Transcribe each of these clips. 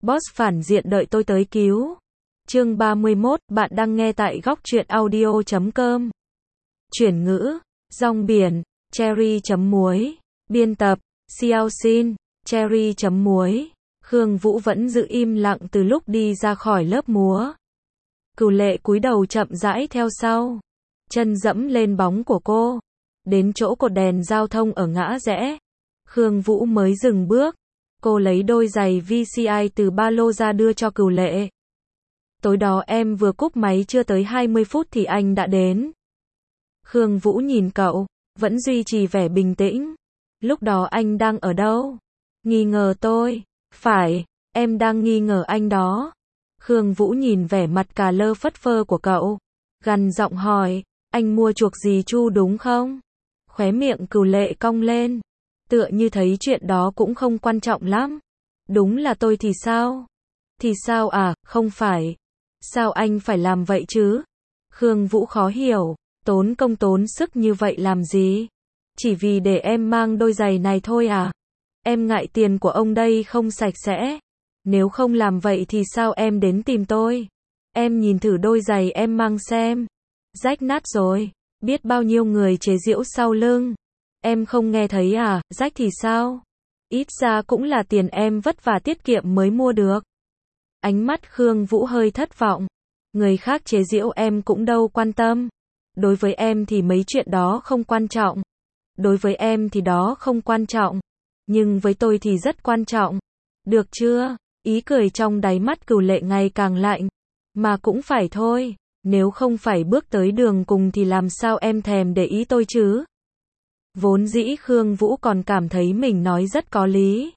Boss phản diện đợi tôi tới cứu. Chương 31, bạn đang nghe tại góc truyện audio.com. Chuyển ngữ, rong biển, cherry chấm muối. Biên tập, Xiao Xin, cherry chấm muối. Khương Vũ vẫn giữ im lặng từ lúc đi ra khỏi lớp múa. Cửu Lệ cúi đầu chậm rãi theo sau. Chân dẫm lên bóng của cô. Đến chỗ cột đèn giao thông ở ngã rẽ. Khương Vũ mới dừng bước. Cô lấy đôi giày VCI từ ba lô ra đưa cho Cửu Lệ. Tối đó em vừa cúp máy chưa tới 20 phút thì anh đã đến. Khương Vũ nhìn cậu, vẫn duy trì vẻ bình tĩnh. Lúc đó anh đang ở đâu? Nghi ngờ tôi. Phải, em đang nghi ngờ anh đó. Khương Vũ nhìn vẻ mặt cà lơ phất phơ của cậu. Gằn giọng hỏi, anh mua chuộc gì Chu đúng không? Khóe miệng Cửu Lệ cong lên. Tựa như thấy chuyện đó cũng không quan trọng lắm. Đúng là tôi thì sao? Thì sao à, không phải. Sao anh phải làm vậy chứ? Khương Vũ khó hiểu, tốn công tốn sức như vậy làm gì? Chỉ vì để em mang đôi giày này thôi à? Em ngại tiền của ông đây không sạch sẽ. Nếu không làm vậy thì sao em đến tìm tôi? Em nhìn thử đôi giày em mang xem. Rách nát rồi, biết bao nhiêu người chế giễu sau lưng. Em không nghe thấy à, rách thì sao? Ít ra cũng là tiền em vất vả tiết kiệm mới mua được. Ánh mắt Khương Vũ hơi thất vọng. Người khác chế giễu em cũng đâu quan tâm. Đối với em thì mấy chuyện đó không quan trọng. Đối với em thì đó không quan trọng. Nhưng với tôi thì rất quan trọng. Được chưa? Ý cười trong đáy mắt Cửu Lệ ngày càng lạnh. Mà cũng phải thôi. Nếu không phải bước tới đường cùng thì làm sao em thèm để ý tôi chứ? Vốn dĩ Khương Vũ còn cảm thấy mình nói rất có lý.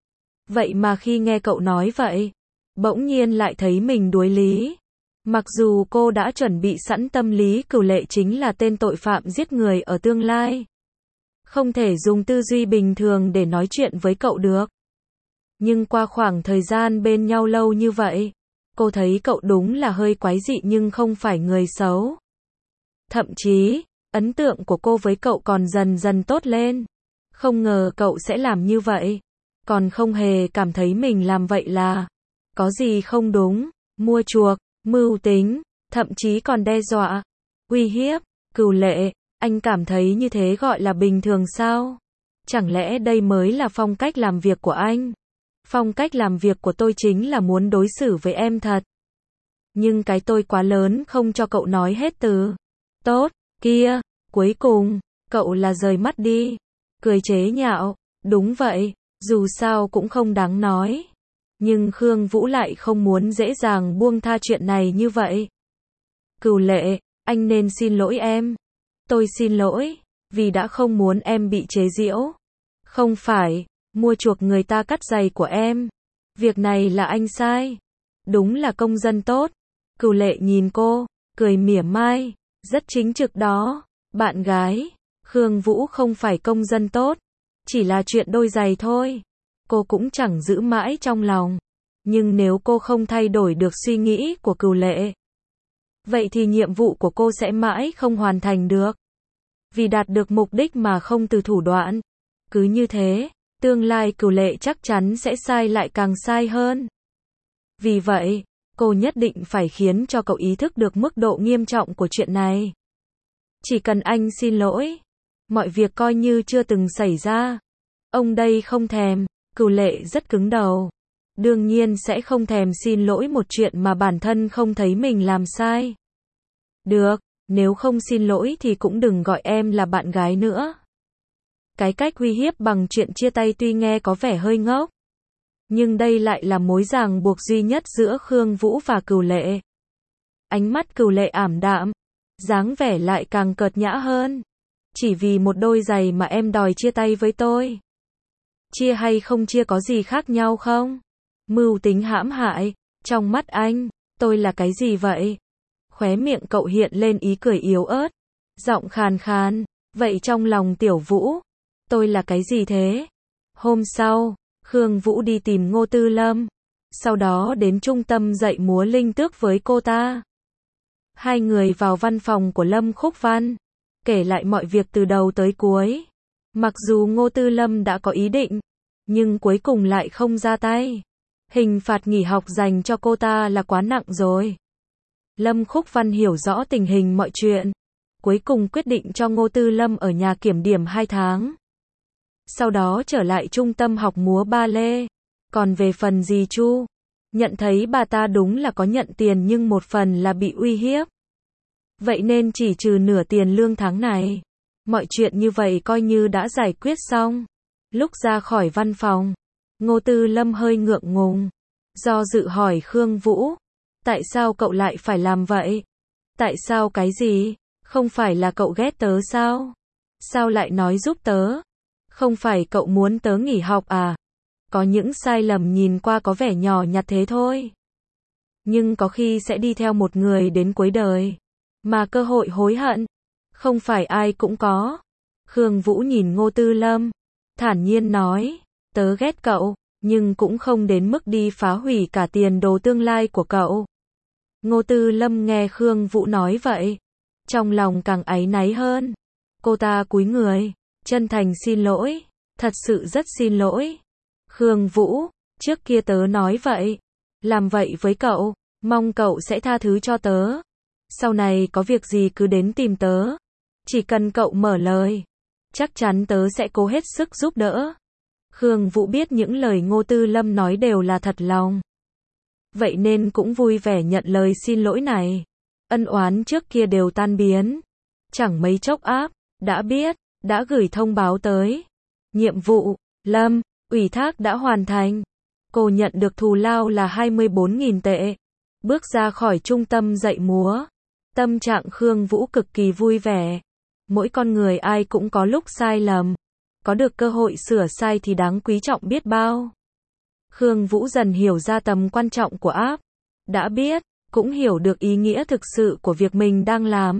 Vậy mà khi nghe cậu nói vậy, bỗng nhiên lại thấy mình đuối lý. Mặc dù cô đã chuẩn bị sẵn tâm lý Cửu Lệ chính là tên tội phạm giết người ở tương lai. Không thể dùng tư duy bình thường để nói chuyện với cậu được. Nhưng qua khoảng thời gian bên nhau lâu như vậy, cô thấy cậu đúng là hơi quái dị nhưng không phải người xấu. Thậm chí, ấn tượng của cô với cậu còn dần dần tốt lên. Không ngờ cậu sẽ làm như vậy. Còn không hề cảm thấy mình làm vậy là có gì không đúng, mua chuộc, mưu tính, thậm chí còn đe dọa, uy hiếp. Cửu Lệ, anh cảm thấy như thế gọi là bình thường sao? Chẳng lẽ đây mới là phong cách làm việc của anh? Phong cách làm việc của tôi chính là muốn đối xử với em thật. Nhưng cái tôi quá lớn không cho cậu nói hết từ. Tốt, kia, cuối cùng, cậu là rời mắt đi. Cười chế nhạo, đúng vậy, dù sao cũng không đáng nói. Nhưng Khương Vũ lại không muốn dễ dàng buông tha chuyện này như vậy. Cửu Lệ, anh nên xin lỗi em. Tôi xin lỗi, vì đã không muốn em bị chế giễu. Không phải, mua chuộc người ta cắt giày của em. Việc này là anh sai. Đúng là công dân tốt. Cửu Lệ nhìn cô, cười mỉa mai, rất chính trực đó. Bạn gái, Khương Vũ không phải công dân tốt. Chỉ là chuyện đôi giày thôi. Cô cũng chẳng giữ mãi trong lòng. Nhưng nếu cô không thay đổi được suy nghĩ của Cửu Lệ, vậy thì nhiệm vụ của cô sẽ mãi không hoàn thành được. Vì đạt được mục đích mà không từ thủ đoạn. Cứ như thế, tương lai Cửu Lệ chắc chắn sẽ sai lại càng sai hơn. Vì vậy, cô nhất định phải khiến cho cậu ý thức được mức độ nghiêm trọng của chuyện này. Chỉ cần anh xin lỗi, mọi việc coi như chưa từng xảy ra. Ông đây không thèm. Cửu Lệ rất cứng đầu. Đương nhiên sẽ không thèm xin lỗi một chuyện mà bản thân không thấy mình làm sai. Được, nếu không xin lỗi thì cũng đừng gọi em là bạn gái nữa. Cái cách uy hiếp bằng chuyện chia tay tuy nghe có vẻ hơi ngốc. Nhưng đây lại là mối ràng buộc duy nhất giữa Khương Vũ và Cửu Lệ. Ánh mắt Cửu Lệ ảm đạm, dáng vẻ lại càng cợt nhã hơn. Chỉ vì một đôi giày mà em đòi chia tay với tôi. Chia hay không chia có gì khác nhau không? Mưu tính hãm hại, trong mắt anh, tôi là cái gì vậy? Khóe miệng cậu hiện lên ý cười yếu ớt, giọng khàn khàn, vậy trong lòng Tiểu Vũ, tôi là cái gì thế? Hôm sau, Khương Vũ đi tìm Ngô Tư Lâm, sau đó đến trung tâm dạy múa Linh Tước với cô ta. Hai người vào văn phòng của Lâm Khúc Văn, kể lại mọi việc từ đầu tới cuối. Mặc dù Ngô Tư Lâm đã có ý định, nhưng cuối cùng lại không ra tay. Hình phạt nghỉ học dành cho cô ta là quá nặng rồi. Lâm Khúc Văn hiểu rõ tình hình mọi chuyện. Cuối cùng quyết định cho Ngô Tư Lâm ở nhà kiểm điểm 2 tháng. Sau đó trở lại trung tâm học múa ba lê. Còn về phần dì Chu, nhận thấy bà ta đúng là có nhận tiền nhưng một phần là bị uy hiếp. Vậy nên chỉ trừ nửa tiền lương tháng này. Mọi chuyện như vậy coi như đã giải quyết xong. Lúc ra khỏi văn phòng, Ngô Tư Lâm hơi ngượng ngùng. Do dự hỏi Khương Vũ. Tại sao cậu lại phải làm vậy? Tại sao cái gì? Không phải là cậu ghét tớ sao? Sao lại nói giúp tớ? Không phải cậu muốn tớ nghỉ học à? Có những sai lầm nhìn qua có vẻ nhỏ nhặt thế thôi. Nhưng có khi sẽ đi theo một người đến cuối đời. Mà cơ hội hối hận, không phải ai cũng có. Khương Vũ nhìn Ngô Tư Lâm, thản nhiên nói, tớ ghét cậu, nhưng cũng không đến mức đi phá hủy cả tiền đồ tương lai của cậu. Ngô Tư Lâm nghe Khương Vũ nói vậy, trong lòng càng áy náy hơn. Cô ta cúi người, chân thành xin lỗi, thật sự rất xin lỗi. Khương Vũ, trước kia tớ nói vậy, làm vậy với cậu, mong cậu sẽ tha thứ cho tớ. Sau này có việc gì cứ đến tìm tớ, chỉ cần cậu mở lời, chắc chắn tớ sẽ cố hết sức giúp đỡ. Khương Vũ biết những lời Ngô Tư Lâm nói đều là thật lòng. Vậy nên cũng vui vẻ nhận lời xin lỗi này. Ân oán trước kia đều tan biến. Chẳng mấy chốc áp, đã biết, đã gửi thông báo tới. Nhiệm vụ, Lâm, ủy thác đã hoàn thành. Cô nhận được thù lao là 24.000 tệ. Bước ra khỏi trung tâm dạy múa. Tâm trạng Khương Vũ cực kỳ vui vẻ. Mỗi con người ai cũng có lúc sai lầm. Có được cơ hội sửa sai thì đáng quý trọng biết bao. Khương Vũ dần hiểu ra tầm quan trọng của app. Đã biết, cũng hiểu được ý nghĩa thực sự của việc mình đang làm.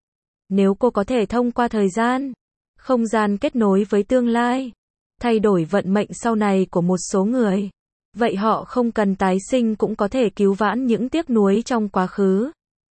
Nếu cô có thể thông qua thời gian, không gian kết nối với tương lai, thay đổi vận mệnh sau này của một số người, vậy họ không cần tái sinh cũng có thể cứu vãn những tiếc nuối trong quá khứ.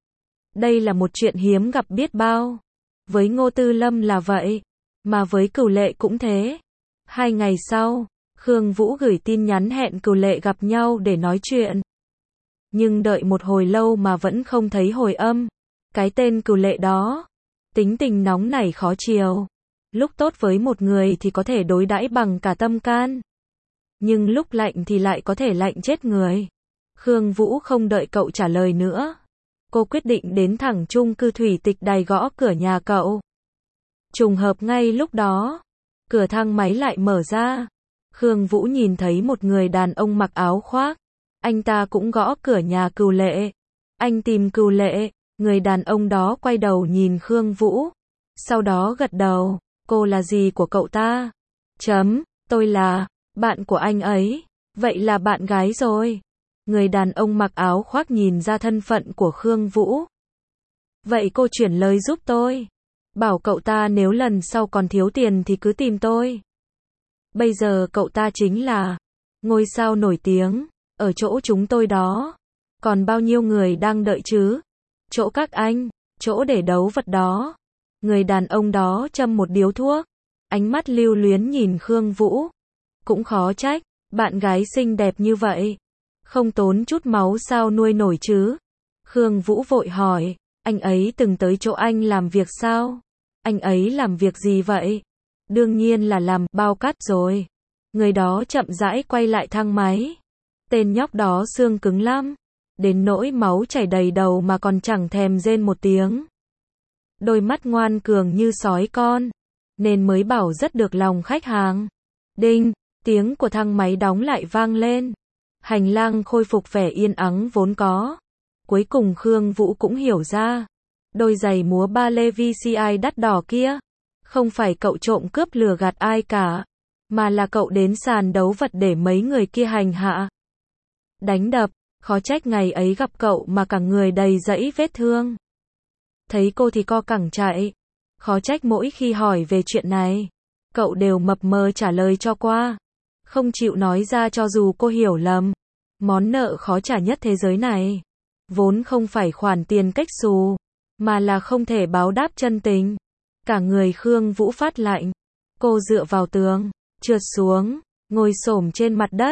Đây là một chuyện hiếm gặp biết bao. Với Ngô Tư Lâm là vậy, mà với Cửu Lệ cũng thế. 2 ngày sau, Khương Vũ gửi tin nhắn hẹn Cửu Lệ gặp nhau để nói chuyện. Nhưng đợi một hồi lâu mà vẫn không thấy hồi âm. Cái tên Cửu Lệ đó, tính tình nóng nảy khó chiều. Lúc tốt với một người thì có thể đối đãi bằng cả tâm can. Nhưng lúc lạnh thì lại có thể lạnh chết người. Khương Vũ không đợi cậu trả lời nữa. Cô quyết định đến thẳng chung cư Thủy Tịch Đài gõ cửa nhà cậu. Trùng hợp ngay lúc đó, cửa thang máy lại mở ra. Khương Vũ nhìn thấy một người đàn ông mặc áo khoác. Anh ta cũng gõ cửa nhà Cửu Lệ. Anh tìm Cửu Lệ. Người đàn ông đó quay đầu nhìn Khương Vũ. Sau đó gật đầu. Cô là gì của cậu ta? Tôi là bạn của anh ấy. Vậy là bạn gái rồi. Người đàn ông mặc áo khoác nhìn ra thân phận của Khương Vũ. Vậy cô chuyển lời giúp tôi. Bảo cậu ta nếu lần sau còn thiếu tiền thì cứ tìm tôi. Bây giờ cậu ta chính là ngôi sao nổi tiếng ở chỗ chúng tôi đó. Còn bao nhiêu người đang đợi chứ? Chỗ các anh, chỗ để đấu vật đó. Người đàn ông đó châm một điếu thuốc, ánh mắt lưu luyến nhìn Khương Vũ. Cũng khó trách, bạn gái xinh đẹp như vậy, không tốn chút máu sao nuôi nổi chứ? Khương Vũ vội hỏi, anh ấy từng tới chỗ anh làm việc sao? Anh ấy làm việc gì vậy? Đương nhiên là làm bao cát rồi. Người đó chậm rãi quay lại thang máy. Tên nhóc đó xương cứng lắm, đến nỗi máu chảy đầy đầu mà còn chẳng thèm rên một tiếng. Đôi mắt ngoan cường như sói con, nên mới bảo rất được lòng khách hàng. Đinh, tiếng của thang máy đóng lại vang lên. Hành lang khôi phục vẻ yên ắng vốn có. Cuối cùng Khương Vũ cũng hiểu ra. Đôi giày múa ba lê VCI đắt đỏ kia, không phải cậu trộm cướp lừa gạt ai cả, mà là cậu đến sàn đấu vật để mấy người kia hành hạ, đánh đập. Khó trách ngày ấy gặp cậu mà cả người đầy dẫy vết thương. Thấy cô thì co cẳng chạy. Khó trách mỗi khi hỏi về chuyện này, cậu đều mập mờ trả lời cho qua. Không chịu nói ra cho dù cô hiểu lầm. Món nợ khó trả nhất thế giới này, vốn không phải khoản tiền cách xù, mà là không thể báo đáp chân tình. Cả người Khương Vũ phát lạnh. Cô dựa vào tường, trượt xuống, ngồi xổm trên mặt đất.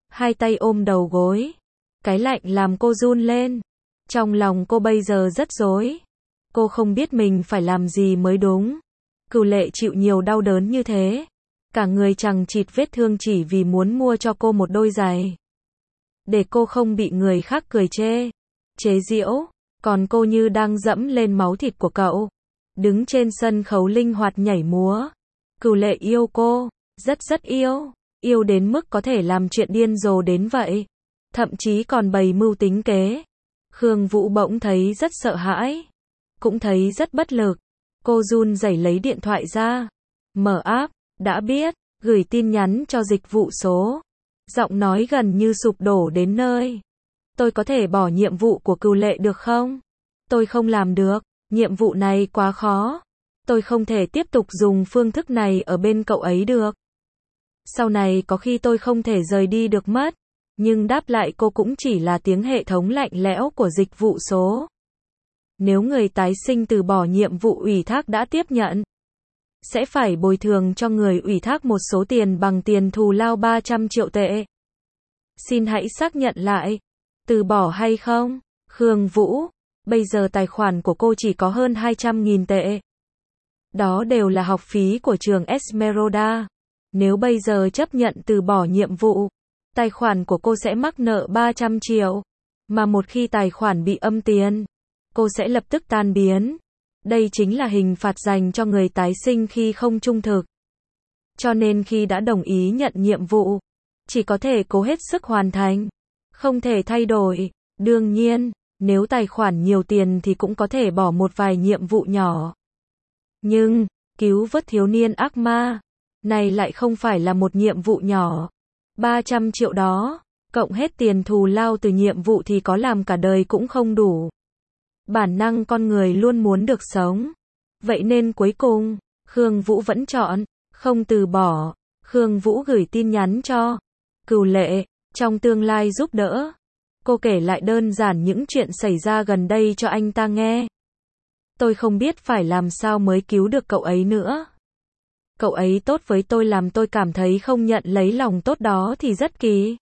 hai tay ôm đầu gối. Cái lạnh làm cô run lên. Trong lòng cô bây giờ rất rối. Cô không biết mình phải làm gì mới đúng. Cửu Lệ chịu nhiều đau đớn như thế. Cả người chằng chịt vết thương chỉ vì muốn mua cho cô một đôi giày. Để cô không bị người khác cười chê, chế giễu. Còn cô như đang dẫm lên máu thịt của cậu. Đứng trên sân khấu linh hoạt nhảy múa. Cửu Lệ yêu cô, rất yêu. Yêu đến mức có thể làm chuyện điên rồ đến vậy. Thậm chí còn bày mưu tính kế. Khương Vũ bỗng thấy rất sợ hãi. Cũng thấy rất bất lực. Cô run rẩy lấy điện thoại ra. Mở app, đã biết, gửi tin nhắn cho dịch vụ số. Giọng nói gần như sụp đổ đến nơi. Tôi có thể bỏ nhiệm vụ của Cửu Lệ được không? Tôi không làm được, nhiệm vụ này quá khó. Tôi không thể tiếp tục dùng phương thức này ở bên cậu ấy được. Sau này có khi tôi không thể rời đi được mất. Nhưng đáp lại cô cũng chỉ là tiếng hệ thống lạnh lẽo của dịch vụ số. Nếu người tái sinh từ bỏ nhiệm vụ ủy thác đã tiếp nhận, sẽ phải bồi thường cho người ủy thác một số tiền bằng tiền thù lao 300 triệu tệ. Xin hãy xác nhận lại. Từ bỏ hay không? Khương Vũ, bây giờ tài khoản của cô chỉ có hơn 200.000 tệ. Đó đều là học phí của trường Esmeralda. Nếu bây giờ chấp nhận từ bỏ nhiệm vụ, tài khoản của cô sẽ mắc nợ 300 triệu. Mà một khi tài khoản bị âm tiền, cô sẽ lập tức tan biến. Đây chính là hình phạt dành cho người tái sinh khi không trung thực. Cho nên khi đã đồng ý nhận nhiệm vụ, chỉ có thể cố hết sức hoàn thành. Không thể thay đổi. Đương nhiên, nếu tài khoản nhiều tiền thì cũng có thể bỏ một vài nhiệm vụ nhỏ. Nhưng, cứu vớt thiếu niên ác ma, này lại không phải là một nhiệm vụ nhỏ. 300 triệu đó, cộng hết tiền thù lao từ nhiệm vụ thì có làm cả đời cũng không đủ. Bản năng con người luôn muốn được sống. Vậy nên cuối cùng, Khương Vũ vẫn chọn, không từ bỏ. Khương Vũ gửi tin nhắn cho Cửu Lệ, trong tương lai giúp đỡ. Cô kể lại đơn giản những chuyện xảy ra gần đây cho anh ta nghe. Tôi không biết phải làm sao mới cứu được cậu ấy nữa. Cậu ấy tốt với tôi làm tôi cảm thấy không nhận lấy lòng tốt đó thì rất kỳ.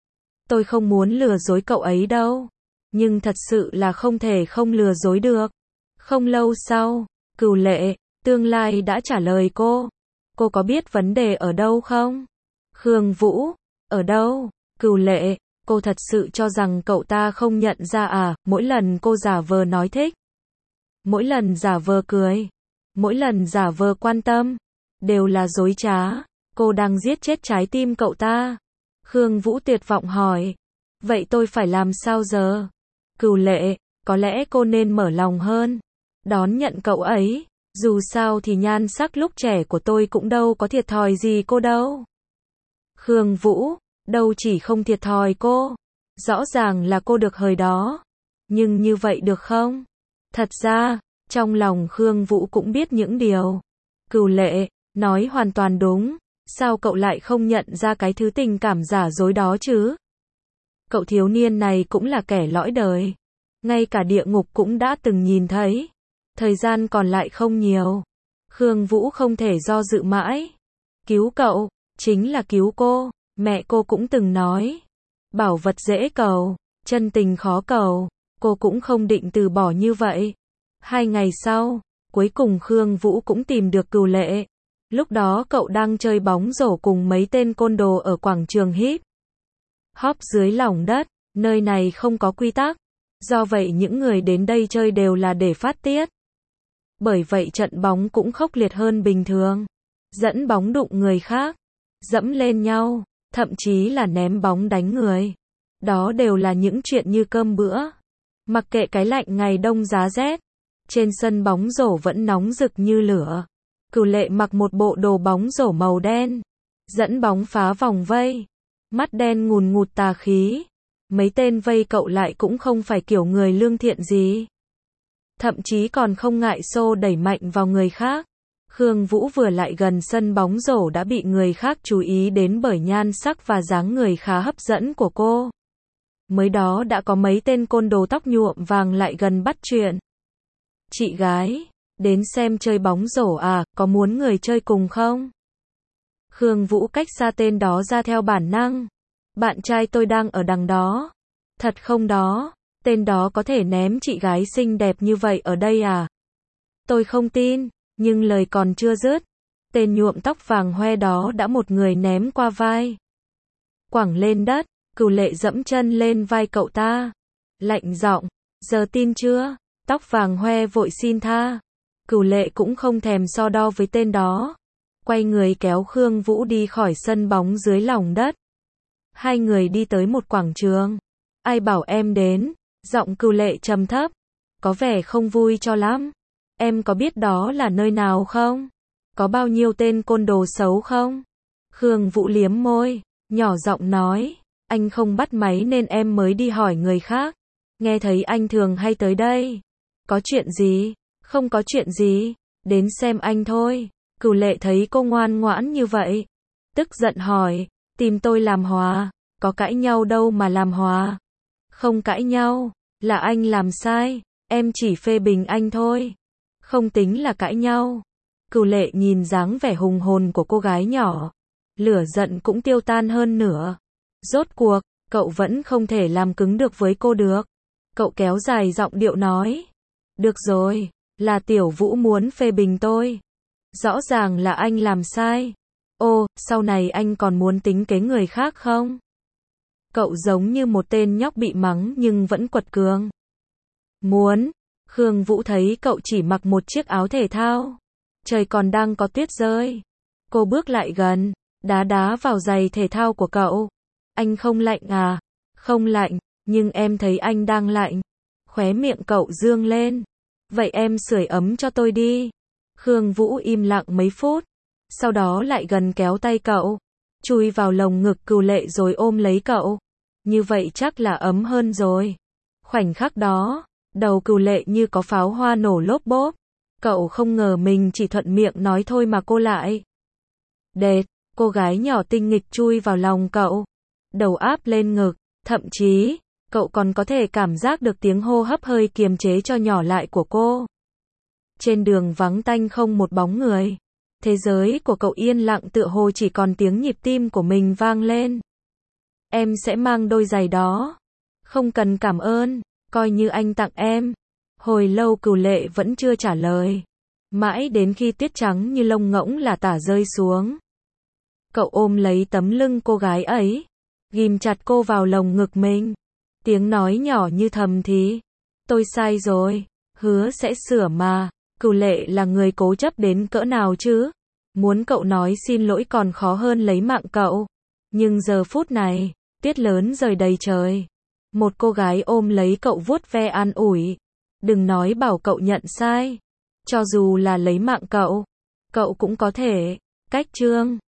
Tôi không muốn lừa dối cậu ấy đâu. Nhưng thật sự là không thể không lừa dối được. Không lâu sau, Cửu Lệ, tương lai đã trả lời cô. Cô có biết vấn đề ở đâu không? Khương Vũ, ở đâu? Cửu Lệ, cô thật sự cho rằng cậu ta không nhận ra à? Mỗi lần cô giả vờ nói thích, mỗi lần giả vờ cười, mỗi lần giả vờ quan tâm, đều là dối trá. Cô đang giết chết trái tim cậu ta. Khương Vũ tuyệt vọng hỏi. Vậy tôi phải làm sao giờ? Cửu Lệ, có lẽ cô nên mở lòng hơn. Đón nhận cậu ấy. Dù sao thì nhan sắc lúc trẻ của tôi cũng đâu có thiệt thòi gì cô đâu. Khương Vũ, đâu chỉ không thiệt thòi cô. Rõ ràng là cô được hời đó. Nhưng như vậy được không? Thật ra, trong lòng Khương Vũ cũng biết những điều. Cửu Lệ, nói hoàn toàn đúng. Sao cậu lại không nhận ra cái thứ tình cảm giả dối đó chứ? Cậu thiếu niên này cũng là kẻ lõi đời. Ngay cả địa ngục cũng đã từng nhìn thấy. Thời gian còn lại không nhiều. Khương Vũ không thể do dự mãi. Cứu cậu, chính là cứu cô. Mẹ cô cũng từng nói. Bảo vật dễ cầu, chân tình khó cầu. Cô cũng không định từ bỏ như vậy. 2 ngày sau, cuối cùng Khương Vũ cũng tìm được Cửu Lệ. Lúc đó cậu đang chơi bóng rổ cùng mấy tên côn đồ ở quảng trường hip hop dưới lòng đất. Nơi này không có quy tắc. Do vậy những người đến đây chơi đều là để phát tiết. Bởi vậy trận bóng cũng khốc liệt hơn bình thường. Dẫn bóng đụng người khác, dẫm lên nhau, thậm chí là ném bóng đánh người. Đó đều là những chuyện như cơm bữa. Mặc kệ cái lạnh ngày đông giá rét, trên sân bóng rổ vẫn nóng rực như lửa. Cửu Lệ mặc một bộ đồ bóng rổ màu đen, dẫn bóng phá vòng vây, mắt đen ngùn ngụt tà khí. Mấy tên vây cậu lại cũng không phải kiểu người lương thiện gì. Thậm chí còn không ngại xô đẩy mạnh vào người khác. Khương Vũ vừa lại gần sân bóng rổ đã bị người khác chú ý đến bởi nhan sắc và dáng người khá hấp dẫn của cô. Mới đó đã có mấy tên côn đồ tóc nhuộm vàng lại gần bắt chuyện. Chị gái, đến xem chơi bóng rổ à, có muốn người chơi cùng không? Khương Vũ cách xa tên đó ra theo bản năng. Bạn trai tôi đang ở đằng đó. Thật không đó? Tên đó có thể ném chị gái xinh đẹp như vậy ở đây à? Tôi không tin, nhưng lời còn chưa dứt. Tên nhuộm tóc vàng hoe đó đã một người ném qua vai. Quẳng lên đất, Cửu Lệ dẫm chân lên vai cậu ta. Lạnh giọng, giờ tin chưa? Tóc vàng hoe vội xin tha. Cửu Lệ cũng không thèm so đo với tên đó. Quay người kéo Khương Vũ đi khỏi sân bóng dưới lòng đất. Hai người đi tới một quảng trường. Ai bảo em đến? Giọng Cửu Lệ trầm thấp. Có vẻ không vui cho lắm. Em có biết đó là nơi nào không? Có bao nhiêu tên côn đồ xấu không? Khương Vũ liếm môi, nhỏ giọng nói. Anh không bắt máy nên em mới đi hỏi người khác. Nghe thấy anh thường hay tới đây. Có chuyện gì? Không có chuyện gì. Đến xem anh thôi. Cửu Lệ thấy cô ngoan ngoãn như vậy. Tức giận hỏi. Tìm tôi làm hòa. Có cãi nhau đâu mà làm hòa. Không cãi nhau. Là anh làm sai. Em chỉ phê bình anh thôi. Không tính là cãi nhau. Cửu Lệ nhìn dáng vẻ hùng hồn của cô gái nhỏ. Lửa giận cũng tiêu tan hơn nữa. Rốt cuộc, cậu vẫn không thể làm cứng được với cô được. Cậu kéo dài giọng điệu nói. Được rồi, là Tiểu Vũ muốn phê bình tôi. Rõ ràng là anh làm sai. Ô, sau này anh còn muốn tính kế người khác không? Cậu giống như một tên nhóc bị mắng nhưng vẫn quật cường. Muốn. Khương Vũ thấy cậu chỉ mặc một chiếc áo thể thao. Trời còn đang có tuyết rơi. Cô bước lại gần, đá vào giày thể thao của cậu. Anh không lạnh à? Không lạnh, nhưng em thấy anh đang lạnh. Khóe miệng cậu dương lên. Vậy em sưởi ấm cho tôi đi. Khương Vũ im lặng mấy phút. Sau đó lại gần kéo tay cậu. Chui vào lồng ngực Cửu Lệ rồi ôm lấy cậu. Như vậy chắc là ấm hơn rồi. Khoảnh khắc đó, đầu Cửu Lệ như có pháo hoa nổ lốp bốp. Cậu không ngờ mình chỉ thuận miệng nói thôi mà cô lại. Đệt, cô gái nhỏ tinh nghịch chui vào lòng cậu. Đầu áp lên ngực, thậm chí, cậu còn có thể cảm giác được tiếng hô hấp hơi kiềm chế cho nhỏ lại của cô. Trên đường vắng tanh không một bóng người. Thế giới của cậu yên lặng tựa hồ chỉ còn tiếng nhịp tim của mình vang lên. Em sẽ mang đôi giày đó. Không cần cảm ơn, coi như anh tặng em. Hồi lâu Cửu Lệ vẫn chưa trả lời. Mãi đến khi tuyết trắng như lông ngỗng là tả rơi xuống. Cậu ôm lấy tấm lưng cô gái ấy. Ghim chặt cô vào lồng ngực mình. Tiếng nói nhỏ như thầm thì. Tôi sai rồi. Hứa sẽ sửa mà. Cửu Lệ là người cố chấp đến cỡ nào chứ? Muốn cậu nói xin lỗi còn khó hơn lấy mạng cậu. Nhưng giờ phút này, tuyết lớn rơi đầy trời. Một cô gái ôm lấy cậu vuốt ve an ủi. Đừng nói bảo cậu nhận sai. Cho dù là lấy mạng cậu cũng có thể. Cách chương